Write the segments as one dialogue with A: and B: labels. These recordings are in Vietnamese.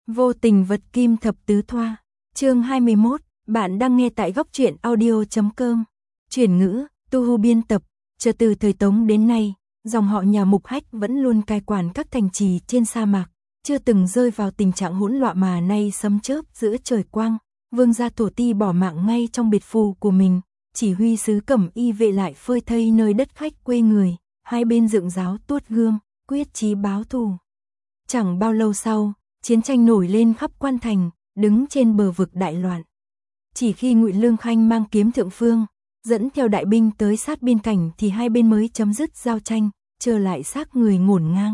A: Vô tình vật kim thập tứ thoa. Chương 21, bạn đang nghe tại goctruyện audio.com. Chuyển ngữ, Tu Hu biên tập. Cho từ thời Tống đến nay, dòng họ nhà Mục Hách vẫn luôn cai quản các thành trì trên sa mạc, chưa từng rơi vào tình trạng hỗn loạn mà nay sấm chớp giữa trời quang. Vương gia Thổ Ti bỏ mạng ngay trong biệt phủ của mình, chỉ huy sứ Cẩm Y vệ lại phơi thây nơi đất khách quê người, hai bên dựng giáo tuốt gươm, quyết chí báo thù. Chẳng bao lâu sau, chiến tranh nổi lên khắp quan thành, đứng trên bờ vực đại loạn. Chỉ khi Ngụy Lương Khanh mang kiếm thượng phương, dẫn theo đại binh tới sát biên cảnh thì hai bên mới chấm dứt giao tranh, trở lại xác người ngổn ngang.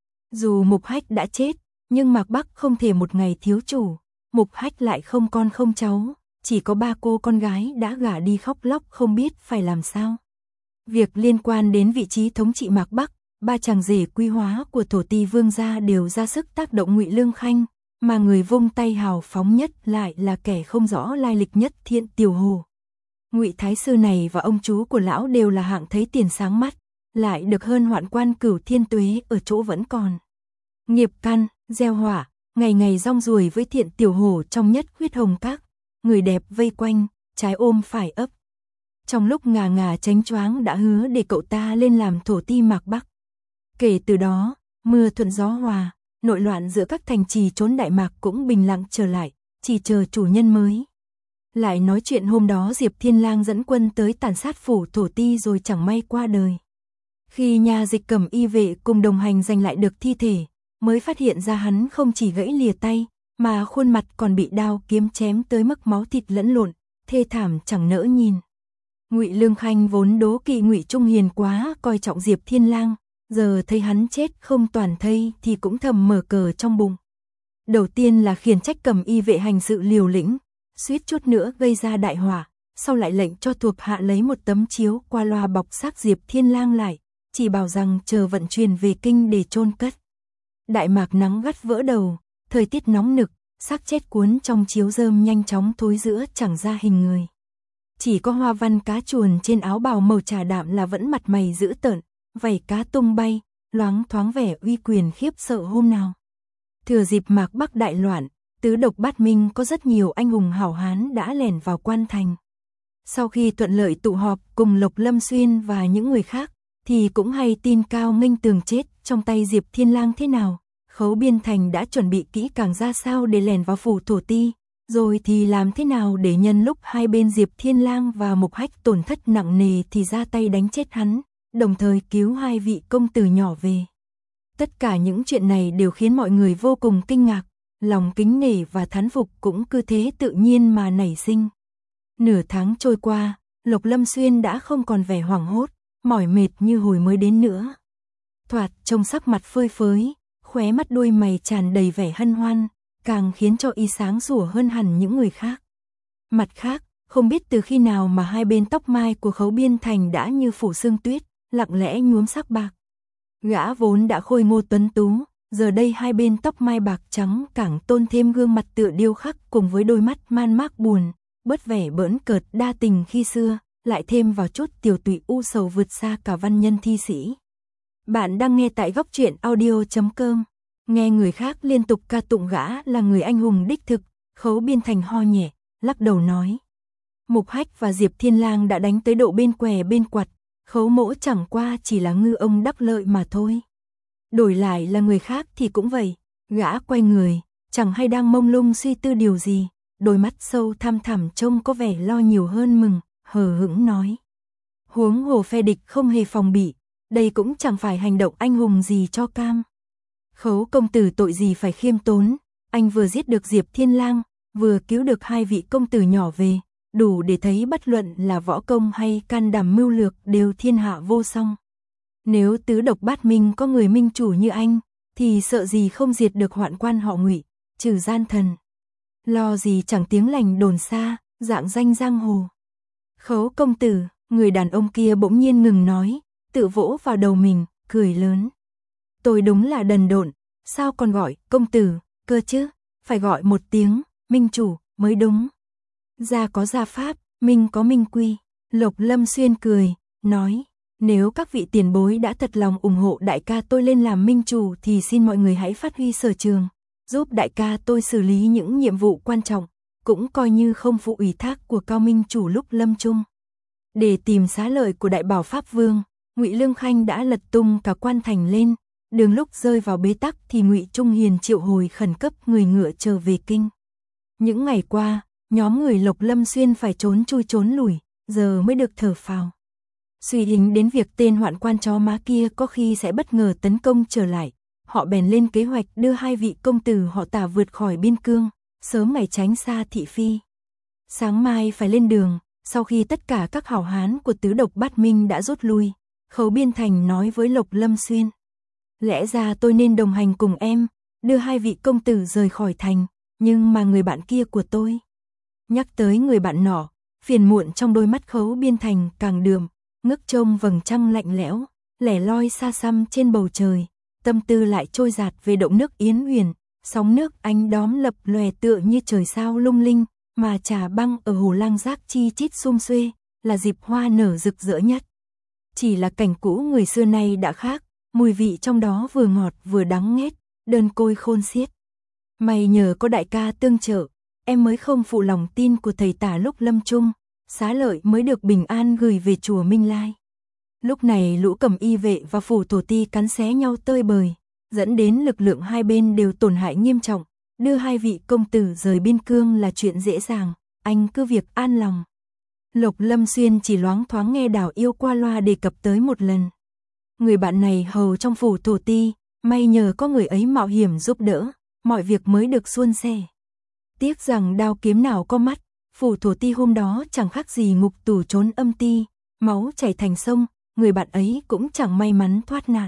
A: Dù Mục Hách đã chết, nhưng Mạc Bắc không thể một ngày thiếu chủ. Mục Hách lại không con không cháu, chỉ có 3 cô con gái đã gả đi khóc lóc không biết phải làm sao. Việc liên quan đến vị trí thống trị Mạc Bắc, 3 chàng rể quy hóa của Thổ Ti vương gia đều ra sức tác động Ngụy Lương Khanh, mà người vung tay hào phóng nhất lại là kẻ không rõ lai lịch nhất Thiện Tiểu Hồ. Ngụy Thái sư này và ông chú của lão đều là hạng thấy tiền sáng mắt, lại được hơn hoạn quan Cửu Thiên Tuế ở chỗ vẫn còn. Nghiệp căn, gieo hỏa, ngày ngày rong ruổi với Thiện Tiểu Hồ trong nhất huyết hồng các, người đẹp vây quanh, trái ôm phải ấp. Trong lúc ngà ngà chánh choáng đã hứa để cậu ta lên làm Thổ Ti Mạc Bắc. Kể từ đó, mưa thuận gió hòa, nội loạn giữa các thành trì trốn Đại Mạc cũng bình lặng trở lại, chỉ chờ chủ nhân mới. Lại nói chuyện hôm đó Diệp Thiên Lang dẫn quân tới tàn sát phủ Thổ Ti rồi chẳng may qua đời. Khi nhà Dịch Cẩm Y vệ cùng đồng hành giành lại được thi thể, mới phát hiện ra hắn không chỉ gãy lìa tay, mà khuôn mặt còn bị đao kiếm chém tới mức máu thịt lẫn lộn, thê thảm chẳng nỡ nhìn. Ngụy Lương Khanh vốn đố kỵ Ngụy Trung Hiền quá coi trọng Diệp Thiên Lang, giờ thấy hắn chết không toàn thây thì cũng thầm mở cờ trong bụng. Đầu tiên là khiển trách Cẩm Y vệ hành sự liều lĩnh, suýt chút nữa gây ra đại họa, sau lại lệnh cho thuộc hạ lấy một tấm chiếu qua loa bọc xác Diệp Thiên Lang lại, chỉ bảo rằng chờ vận chuyển về kinh để chôn cất. Đại Mạc nắng gắt vỡ đầu, thời tiết nóng nực, xác chết cuốn trong chiếu rơm nhanh chóng thối rữa chẳng ra hình người. Chỉ có hoa văn cá chuồn trên áo bào màu trà đạm là vẫn mặt mày dữ tợn, vảy cá tung bay, loáng thoáng vẻ uy quyền khiếp sợ hôm nào. Thừa dịp Mạc Bắc đại loạn, tứ độc bát minh có rất nhiều anh hùng hảo hán đã lẻn vào quan thành. Sau khi thuận lợi tụ họp cùng Lộc Lâm Xuyên và những người khác, thì cũng hay tin Cao Nghênh Tường chết trong tay Diệp Thiên Lang thế nào, Khấu Biên Thành đã chuẩn bị kỹ càng ra sao để lẻn vào phủ Thổ Ti, rồi thì làm thế nào để nhân lúc hai bên Diệp Thiên Lang và Mục Hách tổn thất nặng nề thì ra tay đánh chết hắn, đồng thời cứu hai vị công tử nhỏ về. Tất cả những chuyện này đều khiến mọi người vô cùng kinh ngạc, lòng kính nể và thán phục cũng cứ thế tự nhiên mà nảy sinh. Nửa tháng trôi qua, Lộc Lâm Xuyên đã không còn vẻ hoảng hốt, mỏi mệt như hồi mới đến nữa. Thoạt trông sắc mặt phơi phới, khóe mắt đuôi mày tràn đầy vẻ hân hoan, càng khiến cho y sáng sủa hơn hẳn những người khác. Mặt khác, không biết từ khi nào mà hai bên tóc mai của Khấu Biên Thành đã như phủ sương tuyết, lặng lẽ nhuốm sắc bạc. Gã vốn đã khôi ngô tuấn tú, giờ đây hai bên tóc mai bạc trắng càng tôn thêm gương mặt tựa điêu khắc cùng với đôi mắt man mác buồn, bớt vẻ bỡn cợt đa tình khi xưa, lại thêm vào chút tiểu tụy u sầu vượt xa cả văn nhân thi sĩ. Bạn đang nghe tại goctruyện audio.com. Nghe người khác liên tục ca tụng gã là người anh hùng đích thực, Khấu Biên Thành ho nhẹ, lắc đầu nói. Mục Hách và Diệp Thiên Lang đã đánh tới độ bên què bên quặt, Khấu mỗ chẳng qua chỉ là ngư ông đắc lợi mà thôi. Đổi lại là người khác thì cũng vậy, gã quay người, chẳng hay đang mông lung suy tư điều gì, đôi mắt sâu thăm thẳm trông có vẻ lo nhiều hơn mừng, hờ hững nói. Huống hồ phe địch không hề phòng bị, đây cũng chẳng phải hành động anh hùng gì cho cam. Khấu công tử tội gì phải khiêm tốn, anh vừa giết được Diệp Thiên Lang, vừa cứu được hai vị công tử nhỏ về, đủ để thấy bất luận là võ công hay can đảm mưu lược đều thiên hạ vô song. Nếu tứ độc bát minh có người minh chủ như anh, thì sợ gì không diệt được hoạn quan họ Ngụy, trừ gian thần. Lo gì chẳng tiếng lành đồn xa, dạng danh giang hồ. Khấu công tử, người đàn ông kia bỗng nhiên ngừng nói, tự vỗ vào đầu mình, cười lớn. Tôi đúng là đần độn, sao còn gọi công tử, cơ chứ, phải gọi một tiếng, minh chủ, mới đúng. Gia có gia pháp, minh có minh quy. Lộc Lâm Xuyên cười, nói, nếu các vị tiền bối đã thật lòng ủng hộ đại ca tôi lên làm minh chủ thì xin mọi người hãy phát huy sở trường, giúp đại ca tôi xử lý những nhiệm vụ quan trọng, cũng coi như không phụ ủy thác của Cao Minh chủ lúc lâm chung. Để tìm xá lợi của đại bảo Pháp Vương, Ngụy Lương Khanh đã lật tung cả quan thành lên, đường lúc rơi vào bế tắc thì Ngụy Trung Hiền triệu hồi khẩn cấp người ngựa trở về kinh. Những ngày qua, nhóm người Lộc Lâm Xuyên phải trốn chui trốn lùi, giờ mới được thở phào. Suy tính đến việc tên hoạn quan chó má kia có khi sẽ bất ngờ tấn công trở lại, họ bèn lên kế hoạch đưa hai vị công tử họ Tả vượt khỏi biên cương, sớm ngày tránh xa thị phi. Sáng mai phải lên đường, sau khi tất cả các hảo hán của tứ độc bát minh đã rút lui, Khấu Biên Thành nói với Lộc Lâm Xuyên. Lẽ ra tôi nên đồng hành cùng em, đưa hai vị công tử rời khỏi thành, nhưng mà người bạn kia của tôi. Nhắc tới người bạn nọ, phiền muộn trong đôi mắt Khấu Biên Thành càng đượm, ngước trông vầng trăng lạnh lẽo, lẻ loi xa xăm trên bầu trời, tâm tư lại trôi dạt về động nước Yến Huyền, sóng nước ánh đóm lập lòe tựa như trời sao lung linh, mà trà băng ở hồ Lang Giác chi chít sum xuê, là dịp hoa nở rực rỡ nhất. Chỉ là cảnh cũ người xưa nay đã khác, mùi vị trong đó vừa ngọt vừa đắng nghét, đơn côi khôn xiết. May nhờ có đại ca tương trợ, em mới không phụ lòng tin của thầy Tả lúc lâm chung, xá lợi mới được bình an gửi về chùa Minh Lai. Lúc này lũ Cẩm Y vệ và phủ thổ ti cắn xé nhau tơi bời, dẫn đến lực lượng hai bên đều tổn hại nghiêm trọng, đưa hai vị công tử rời biên cương là chuyện dễ dàng, anh cứ việc an lòng. Lộc Lâm Xuyên chỉ loáng thoáng nghe Đào Yêu qua loa đề cập tới một lần. Người bạn này hầu trong phủ thổ ti, may nhờ có người ấy mạo hiểm giúp đỡ, mọi việc mới được suôn sẻ. Tiếc rằng đao kiếm nào có mắt, phủ thổ ti hôm đó chẳng khác gì ngục tù trốn âm ti, máu chảy thành sông, người bạn ấy cũng chẳng may mắn thoát nạn.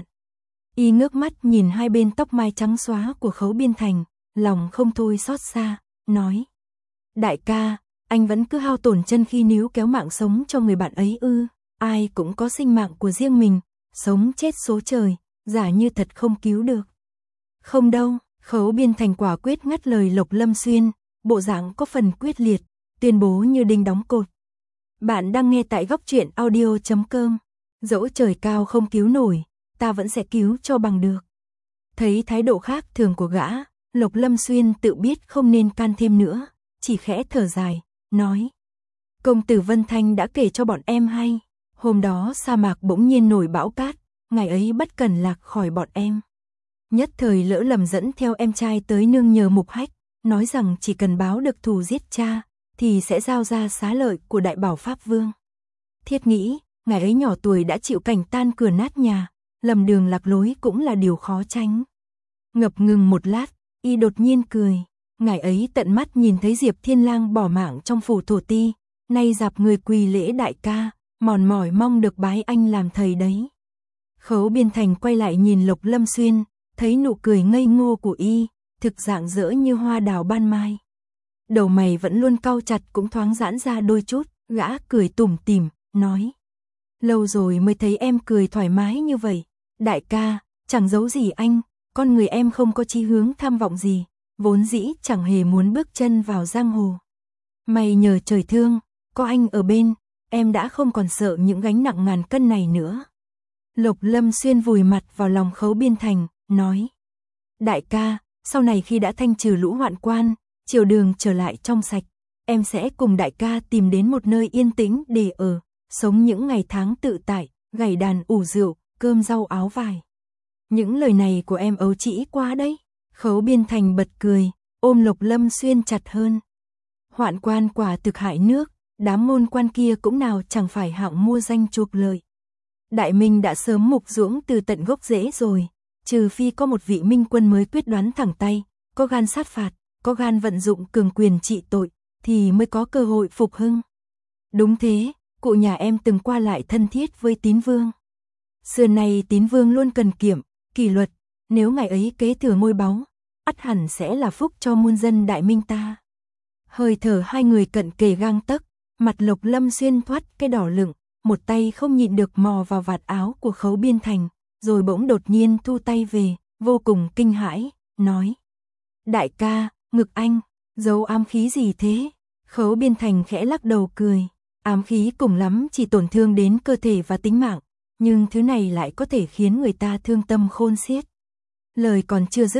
A: Y ngước mắt nhìn hai bên tóc mai trắng xóa của Khấu Biên Thành, lòng không thôi xót xa, nói. Đại ca, anh vẫn cứ hao tổn chân khi níu kéo mạng sống cho người bạn ấy ư? Ai cũng có sinh mạng của riêng mình, sống chết số trời, giả như thật không cứu được. Không đâu, Khấu Biên Thành quả quyết ngắt lời Lộc Lâm Xuyên, bộ dạng có phần quyết liệt, tuyên bố như đinh đóng cột. Bạn đang nghe tại góc truyện audio.com. Dẫu trời cao không cứu nổi, ta vẫn sẽ cứu cho bằng được. Thấy thái độ khác thường của gã, Lộc Lâm Xuyên tự biết không nên can thêm nữa, chỉ khẽ thở dài, nói. Công tử Vân Thanh đã kể cho bọn em hay, hôm đó sa mạc bỗng nhiên nổi bão cát, ngày ấy bất cẩn lạc khỏi bọn em. Nhất thời lỡ lầm dẫn theo em trai tới nương nhờ Mục Hách, nói rằng chỉ cần báo được thù giết cha, thì sẽ giao ra xá lợi của đại bảo Pháp Vương. Thiết nghĩ, ngày ấy nhỏ tuổi đã chịu cảnh tan cửa nát nhà, lầm đường lạc lối cũng là điều khó tránh. Ngập ngừng một lát, y đột nhiên cười, ngày ấy tận mắt nhìn thấy Diệp Thiên Lang bỏ mạng trong phủ thổ ti, nay dạp người quỳ lễ đại ca, mòn mỏi mong được bái anh làm thầy đấy. Khấu Biên Thành quay lại nhìn Lộc Lâm Xuyên, thấy nụ cười ngây ngô của y, thực rạng rỡ như hoa đào ban mai. Đầu mày vẫn luôn cau chặt cũng thoáng giãn ra đôi chút, gã cười tủm tỉm, nói. Lâu rồi mới thấy em cười thoải mái như vậy. Đại ca, chẳng giấu gì anh, con người em không có chí hướng tham vọng gì, vốn dĩ chẳng hề muốn bước chân vào giang hồ. May nhờ trời thương, có anh ở bên, em đã không còn sợ những gánh nặng ngàn cân này nữa. Lộc Lâm Xuyên vùi mặt vào lòng Khấu Biên Thành, nói. Đại ca, sau này khi đã thanh trừ lũ hoạn quan, triều đường trở lại trong sạch, em sẽ cùng đại ca tìm đến một nơi yên tĩnh để ở, sống những ngày tháng tự tại, gảy đàn ủ rượu, cơm rau áo vải. Những lời này của em ấu trĩ quá đấy. Khấu Biên Thành bật cười, ôm Lộc Lâm Xuyên chặt hơn. Hoạn quan quả thực hại nước, đám môn quan kia cũng nào chẳng phải hạng mua danh chuộc lợi. Đại Minh đã sớm mục ruỗng từ tận gốc rễ rồi, trừ phi có một vị minh quân mới quyết đoán thẳng tay, có gan sát phạt, có gan vận dụng cường quyền trị tội, thì mới có cơ hội phục hưng. Đúng thế, cụ nhà em từng qua lại thân thiết với Tín Vương. Xưa nay Tín Vương luôn cần kiệm, kỷ luật, nếu ngày ấy kế thừa ngôi báu, ắt hẳn sẽ là phúc cho muôn dân Đại Minh ta. Hơi thở hai người cận kề gang tấc, mặt Lộc Lâm Xuyên thoát cái đỏ lựng, một tay không nhịn được mò vào vạt áo của Khấu Biên Thành, rồi bỗng đột nhiên thu tay về, vô cùng kinh hãi, nói. Đại ca, ngực anh, giấu ám khí gì thế? Khấu Biên Thành khẽ lắc đầu cười, ám khí cùng lắm chỉ tổn thương đến cơ thể và tính mạng, nhưng thứ này lại có thể khiến người ta thương tâm khôn xiết. Lời còn chưa dứt,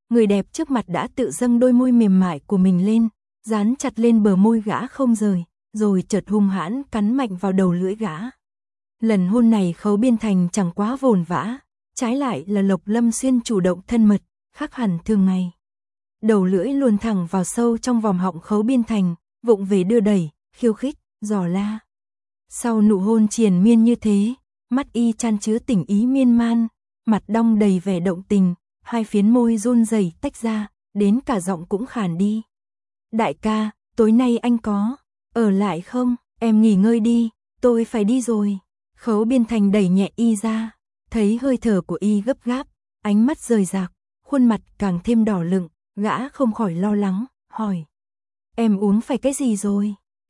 A: người đẹp trước mặt đã tự dâng đôi môi mềm mại của mình lên, dán chặt lên bờ môi gã không rời, rồi chợt hung hãn cắn mạnh vào đầu lưỡi gã. Lần hôn này Khấu Biên Thành chẳng quá vồn vã, trái lại là Lộc Lâm Xuyên chủ động thân mật, khác hẳn thường ngày. Đầu lưỡi luồn thẳng vào sâu trong vòng họng Khấu Biên Thành, vụng về đưa đẩy, khiêu khích, dò la. Sau nụ hôn triền miên như thế, mắt y chan chứa tình ý miên man, mặt đong đầy vẻ động tình, hai phiến môi run rẩy tách ra, đến cả giọng cũng khàn đi. Đại ca, tối nay anh có ở lại không? Em nghỉ ngơi đi, tôi phải đi rồi. Khấu Biên Thành đẩy nhẹ y ra, thấy hơi thở của y gấp gáp, ánh mắt rời rạc, khuôn mặt càng thêm đỏ lựng, gã không khỏi lo lắng, hỏi. Em uống phải cái gì rồi?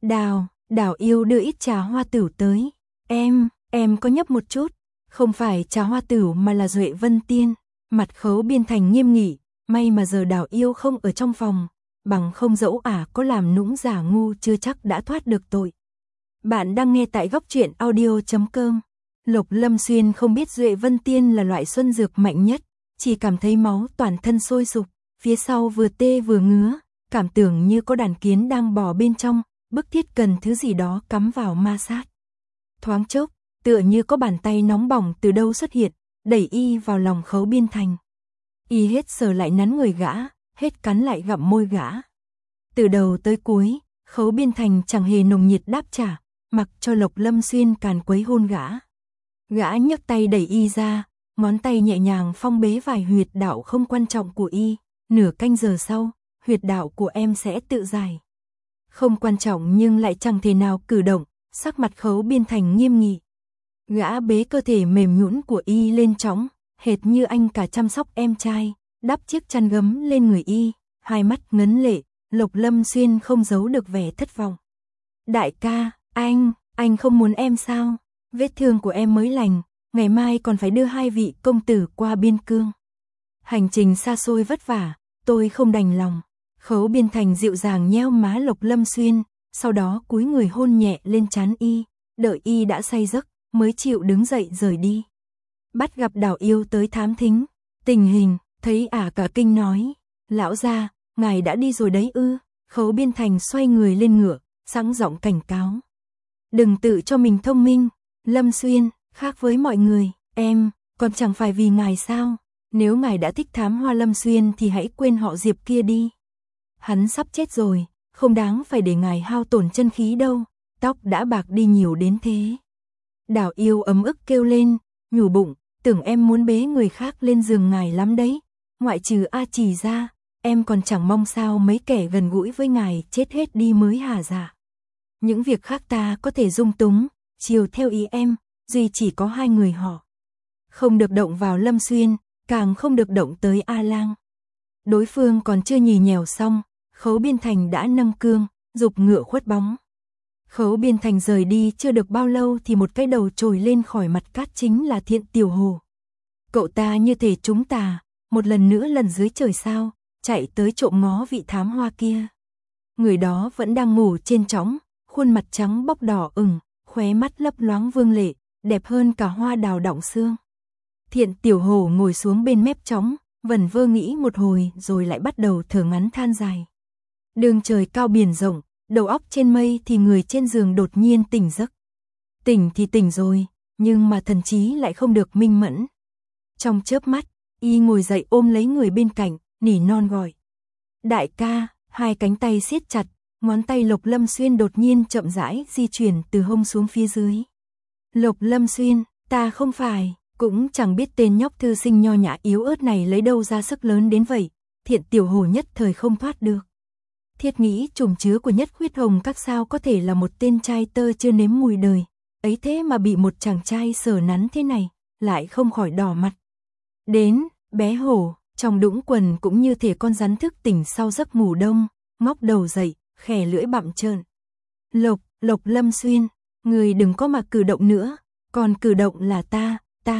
A: Đào yêu đưa ít trà hoa tửu tới. Em có nhấp một chút. Không phải trà hoa tửu mà là Duệ Vân Tiên. Mặt Khấu Biên Thành nghiêm nghị, may mà giờ Đào yêu không ở trong phòng, bằng không dẫu có làm nũng giả ngu chưa chắc đã thoát được tội. Bạn đang nghe tại góc truyện audio.com. Lộc Lâm Xuyên không biết Duệ Vân Tiên là loại xuân dược mạnh nhất, chỉ cảm thấy máu toàn thân sôi sục, phía sau vừa tê vừa ngứa, cảm tưởng như có đàn kiến đang bò bên trong, bức thiết cần thứ gì đó cắm vào ma sát. Thoáng chốc, tựa như có bàn tay nóng bỏng từ đâu xuất hiện, đẩy y vào lòng Khấu Biên Thành. Y hết sờ lại nắn người gã, hết cắn lại gặm môi gã. Từ đầu tới cuối, Khấu Biên Thành chẳng hề nồng nhiệt đáp trả, mặc cho Lộc Lâm Xuyên càn quấy hôn gã. Gã nhấc tay đẩy y ra, ngón tay nhẹ nhàng phong bế vài huyệt đạo không quan trọng của y. Nửa canh giờ sau, huyệt đạo của em sẽ tự giải. Không quan trọng nhưng lại chẳng thể nào cử động, sắc mặt Khấu Biên Thành nghiêm nghị. Gã bế cơ thể mềm nhũn của y lên trõng, hệt như anh cả chăm sóc em trai, đắp chiếc chăn gấm lên người y, hai mắt ngấn lệ, Lộc Lâm Xuyên không giấu được vẻ thất vọng. Đại ca, anh không muốn em sao? Vết thương của em mới lành, ngày mai còn phải đưa hai vị công tử qua biên cương. Hành trình xa xôi vất vả, tôi không đành lòng. Khấu Biên Thành dịu dàng nheo má Lộc Lâm Xuyên, sau đó cúi người hôn nhẹ lên trán y, đợi y đã say giấc, mới chịu đứng dậy rời đi. Bắt gặp Đào yêu tới thám thính, tình hình, thấy cả kinh nói, lão gia, ngài đã đi rồi đấy ư? Khấu Biên Thành xoay người lên ngựa, sẵn giọng cảnh cáo. Đừng tự cho mình thông minh, Lâm Xuyên, khác với mọi người, em, còn chẳng phải vì ngài sao? Nếu ngài đã thích thám hoa Lâm Xuyên thì hãy quên họ Diệp kia đi. Hắn sắp chết rồi, không đáng phải để ngài hao tổn chân khí đâu, tóc đã bạc đi nhiều đến thế. Đào yêu ấm ức kêu lên, nhủ bụng, tưởng em muốn bế người khác lên giường ngài lắm đấy. Ngoại trừ A Trì ra, em còn chẳng mong sao mấy kẻ gần gũi với ngài chết hết đi mới hả dạ. Những việc khác ta có thể dung túng, chiều theo ý em, duy chỉ có hai người họ. Không được động vào Lâm Xuyên, càng không được động tới A Lang. Đối phương còn chưa nhì nhèo xong, Khấu Biên Thành đã nâng cương, giục ngựa khuất bóng. Khấu Biên Thành rời đi chưa được bao lâu thì một cái đầu trồi lên khỏi mặt cát chính là Thiện Tiểu Hồ. Cậu ta như thể trúng tà, một lần nữa lần dưới trời sao, chạy tới trộm ngó vị thám hoa kia. Người đó vẫn đang ngủ trên trõng, khuôn mặt trắng bóc đỏ ửng, khóe mắt lấp loáng vương lệ, đẹp hơn cả hoa đào đọng xương. Thiện Tiểu Hồ ngồi xuống bên mép trõng, vẩn vơ nghĩ một hồi rồi lại bắt đầu thở ngắn than dài. Đường trời cao biển rộng, đầu óc trên mây thì người trên giường đột nhiên tỉnh giấc. Tỉnh thì tỉnh rồi, nhưng mà thần trí lại không được minh mẫn. Trong chớp mắt, y ngồi dậy ôm lấy người bên cạnh, nỉ non gọi. Đại ca, hai cánh tay siết chặt, ngón tay Lộc Lâm Xuyên đột nhiên chậm rãi di chuyển từ hông xuống phía dưới. Lộc Lâm Xuyên, ta không phải, cũng chẳng biết tên nhóc thư sinh nho nhã yếu ớt này lấy đâu ra sức lớn đến vậy, Thiện Tiểu Hồ nhất thời không thoát được. Thiết nghĩ trùm chứa của Nhất Khuyết Hồng các sao có thể là một tên trai tơ chưa nếm mùi đời, ấy thế mà bị một chàng trai sờ nắn thế này, lại không khỏi đỏ mặt. Đến, bé hổ, trong đũng quần cũng như thể con rắn thức tỉnh sau giấc ngủ đông, ngóc đầu dậy, khè lưỡi bặm trợn. Lộc Lâm Xuyên, người đừng có mà cử động nữa, còn cử động là ta.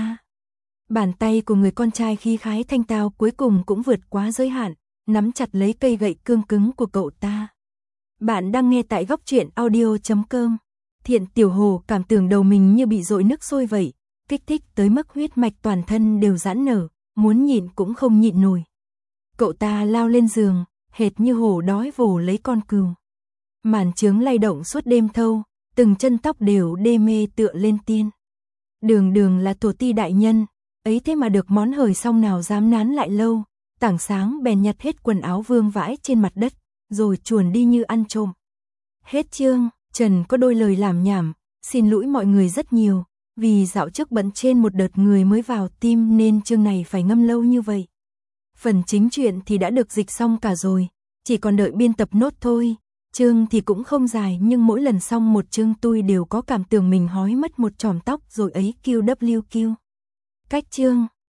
A: Bàn tay của người con trai khí khái thanh tao cuối cùng cũng vượt quá giới hạn, nắm chặt lấy cây gậy cương cứng của cậu ta. Bạn đang nghe tại góc truyện audio.com. Thiện Tiểu Hồ cảm tưởng đầu mình như bị dội nước sôi vậy, kích thích tới mức huyết mạch toàn thân đều giãn nở, muốn nhịn cũng không nhịn nổi. Cậu ta lao lên giường, hệt như hổ đói vồ lấy con cừu. Màn chướng lay động suốt đêm thâu, từng chân tóc đều đê mê tựa lên tiên. Đường đường là tổ ti đại nhân, ấy thế mà được món hời xong nào dám nán lại lâu, tảng sáng bèn nhặt hết quần áo vương vãi trên mặt đất, rồi chuồn đi như ăn trộm. Hết chương, Trần có đôi lời làm nhảm, xin lỗi mọi người rất nhiều, vì dạo trước bận trên một đợt người mới vào team nên chương này phải ngâm lâu như vậy. Phần chính truyện thì đã được dịch xong cả rồi, chỉ còn đợi biên tập nốt thôi. Chương thì cũng không dài nhưng mỗi lần xong một chương tôi đều có cảm tưởng mình hói mất một chòm tóc rồi ấy QWQ. Cách chương